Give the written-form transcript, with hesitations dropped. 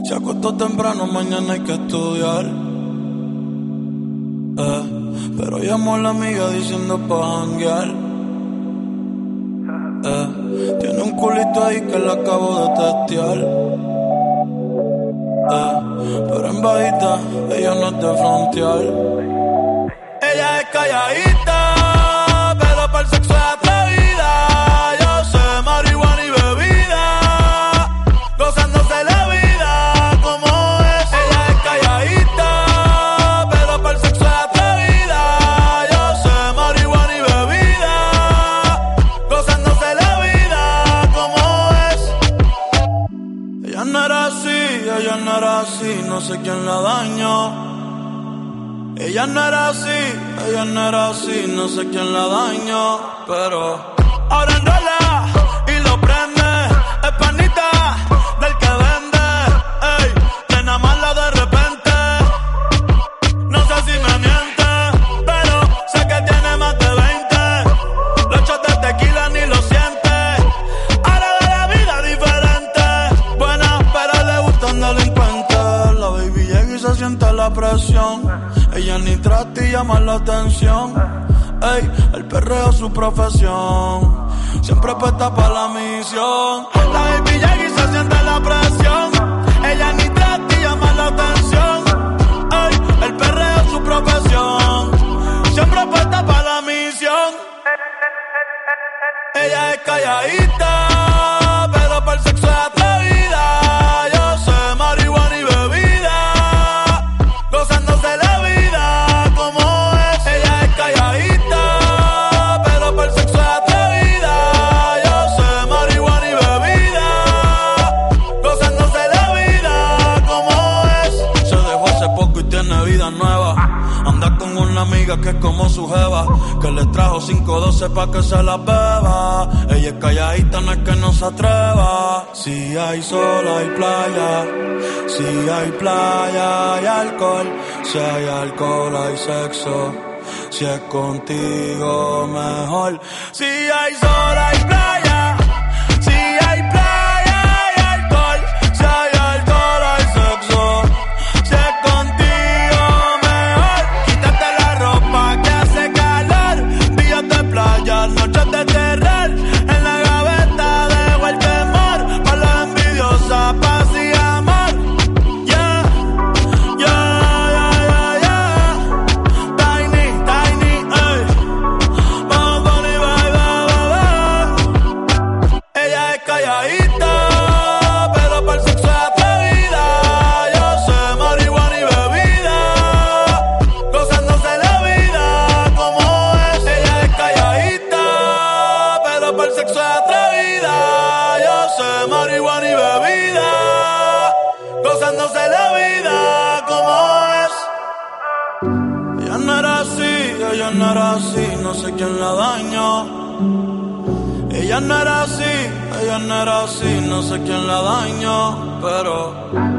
Se acostó temprano, mañana hay que estudiar. Pero llamó a la amiga diciendo pa' janguear. Tiene un culito ahí que le acabo de testear. Pero en bajita, ella no es de frontear. Ella es calladita, pero para el sexo es atrevida. Yo sé marihuana y bebida, gozándose la vida como es. Ella es calladita, pero para el sexo es atrevida. Yo sé marihuana y bebida, gozándose la vida como es. Ella no era así, no sé quién la dañó. Ella no era así, no sé quién la dañó. Pero ahora enrola y lo prende. Es panita del que vende. Ey, que nada más la de repente. No sé si me miente, pero sé que tiene más de 20. Los shots de tequila ni lo siente. Ahora ve la vida diferente. Buena, pero le gustan delincuentes. La baby llega y se siente la presión. Ella ni trata y llama la atención. Ey, el perreo es su profesión. Siempre puesta pa' la misión. La baby llega y se siente la presión. Ella ni trata y llama la atención. Ey, el perreo es su profesión. Siempre puesta pa' la misión. Ella es calladita, pero para el sexo es atrevida. Yo sé marihuana y bebida, gozándose la vida como es. Ella es calladita, pero para el sexo es atrevida. Yo sé marihuana y bebida, gozándose la vida como es. Se dejó hace poco y tiene vida nueva. Anda con una amiga que es como su jeva, que le trajo 512 pa' que se la beba. Ella es calladita, no es que no se atreva. Si hay sol, hay playa. Si hay playa, hay alcohol. Si hay alcohol, hay sexo. Si es contigo, mejor. Si hay sol, hay playa. Si hay playa, hay alcohol. Si hay alcohol, hay sexo. Si es contigo, mejor. Quítate la ropa que hace calor. Días de playa, noches de terror. En la gaveta dejo el temor. Pa' la envidiosa, paz y amor. Yeah, yeah, yeah, yeah. Tiny, ey. Vamos, Bonnie, bye, bye, bye. Ella es calladita, pero para el sexo es atrevida. Yo sé marihuana y bebida, gozándose la vida como es. Ella es calladita, pero para el sexo es atrevida. Yo sé marihuana y bebida, gozándose la vida como es. Ella no era así, no sé quién la dañó. Ella no era así, no sé quién la dañó. Pero